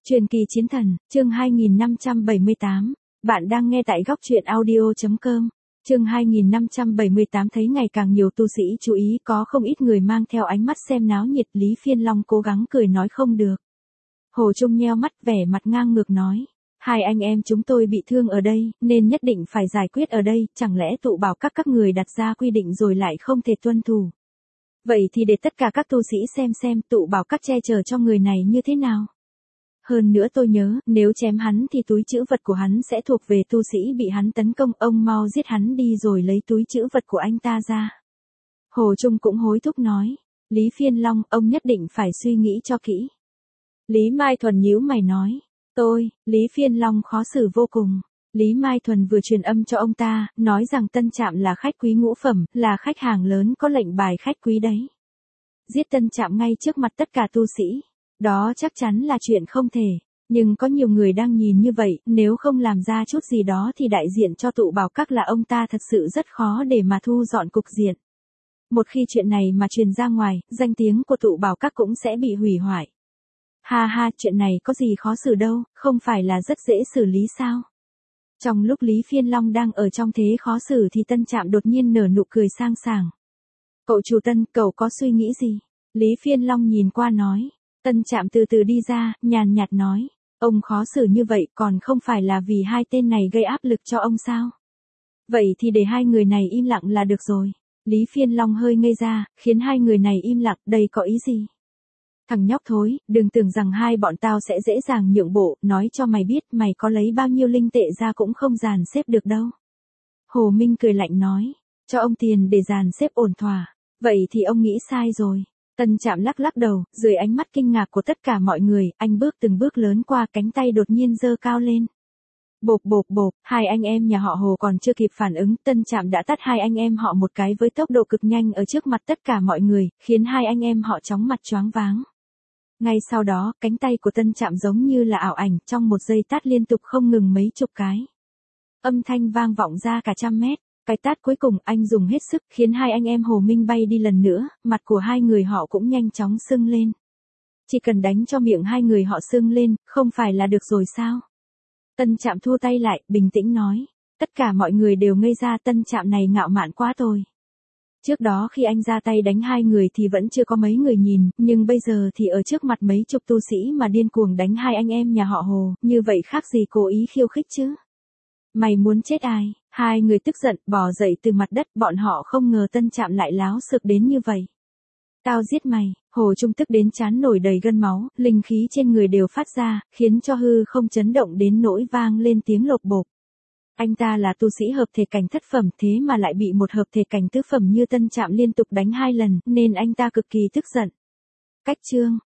Truyền kỳ chiến thần, chương 2578. Bạn đang nghe tại góc truyện audio.com. Chương 2578. Thấy ngày càng nhiều tu sĩ chú ý, có không ít người mang theo ánh mắt xem náo nhiệt. Lý Phiên Long cố gắng cười nói không được. Hồ Trung nheo mắt vẻ mặt ngang ngược nói. Hai anh em chúng tôi bị thương ở đây, nên nhất định phải giải quyết ở đây, chẳng lẽ tụ bảo các người đặt ra quy định rồi lại không thể tuân thủ. Vậy thì để tất cả các tu sĩ xem tụ bảo các che chở cho người này như thế nào. Hơn nữa tôi nhớ, nếu chém hắn thì túi trữ vật của hắn sẽ thuộc về tu sĩ bị hắn tấn công, ông mau giết hắn đi rồi lấy túi trữ vật của anh ta ra. Hồ Trung cũng hối thúc nói, Lý Phiên Long, ông nhất định phải suy nghĩ cho kỹ. Lý Mai Thuần nhíu mày nói, Lý Phiên Long khó xử vô cùng. Lý Mai Thuần vừa truyền âm cho ông ta, nói rằng Tân Trạm là khách quý ngũ phẩm, là khách hàng lớn có lệnh bài khách quý đấy. Giết Tân Trạm ngay trước mặt tất cả tu sĩ. Đó chắc chắn là chuyện không thể, nhưng có nhiều người đang nhìn như vậy, nếu không làm ra chút gì đó thì đại diện cho tụ bảo các là ông ta thật sự rất khó để mà thu dọn cục diện. Một khi chuyện này mà truyền ra ngoài, danh tiếng của tụ bảo các cũng sẽ bị hủy hoại. Ha ha, chuyện này có gì khó xử đâu, không phải là rất dễ xử lý sao? Trong lúc Lý Phiên Long đang ở trong thế khó xử thì Tân Trạm đột nhiên nở nụ cười sang sảng. Cậu chủ Tân, cậu có suy nghĩ gì? Lý Phiên Long nhìn qua nói. Tân Trạm từ từ đi ra, nhàn nhạt nói, ông khó xử như vậy còn không phải là vì hai tên này gây áp lực cho ông sao? Vậy thì để hai người này im lặng là được rồi. Lý Phiên Long hơi ngây ra, khiến hai người này im lặng, đây có ý gì? Thằng nhóc thối, đừng tưởng rằng hai bọn tao sẽ dễ dàng nhượng bộ, nói cho mày biết mày có lấy bao nhiêu linh tệ ra cũng không dàn xếp được đâu. Hồ Minh cười lạnh nói, cho ông tiền để dàn xếp ổn thỏa, vậy thì ông nghĩ sai rồi. Tân Trạm lắc lắc đầu, dưới ánh mắt kinh ngạc của tất cả mọi người, anh bước từng bước lớn qua, cánh tay đột nhiên giơ cao lên. Bộp bộp bộp, hai anh em nhà họ Hồ còn chưa kịp phản ứng, Tân Trạm đã tát hai anh em họ một cái với tốc độ cực nhanh ở trước mặt tất cả mọi người, khiến hai anh em họ chóng mặt choáng váng. Ngay sau đó, cánh tay của Tân Trạm giống như là ảo ảnh, trong một giây tát liên tục không ngừng mấy chục cái. Âm thanh vang vọng ra cả 100 mét. Cái tát cuối cùng anh dùng hết sức, khiến hai anh em Hồ Minh bay đi lần nữa, mặt của hai người họ cũng nhanh chóng sưng lên. Chỉ cần đánh cho miệng hai người họ sưng lên, không phải là được rồi sao? Tân Trạm thua tay lại, bình tĩnh nói. Tất cả mọi người đều ngây ra, Tân Trạm này ngạo mạn quá rồi. Trước đó khi anh ra tay đánh hai người thì vẫn chưa có mấy người nhìn, nhưng bây giờ thì ở trước mặt mấy chục tu sĩ mà điên cuồng đánh hai anh em nhà họ Hồ, như vậy khác gì cố ý khiêu khích chứ? Mày muốn chết ai? Hai người tức giận, bò dậy từ mặt đất, bọn họ không ngờ Tân Trạm lại láo xược đến như vậy. Tao giết mày, Hồ Trung tức đến trán nổi đầy gân máu, linh khí trên người đều phát ra, khiến cho hư không chấn động đến nỗi vang lên tiếng lột bột. Anh ta là tu sĩ hợp thể cảnh thất phẩm, thế mà lại bị một hợp thể cảnh tứ phẩm như Tân Trạm liên tục đánh 2 lần, nên anh ta cực kỳ tức giận. Cách chương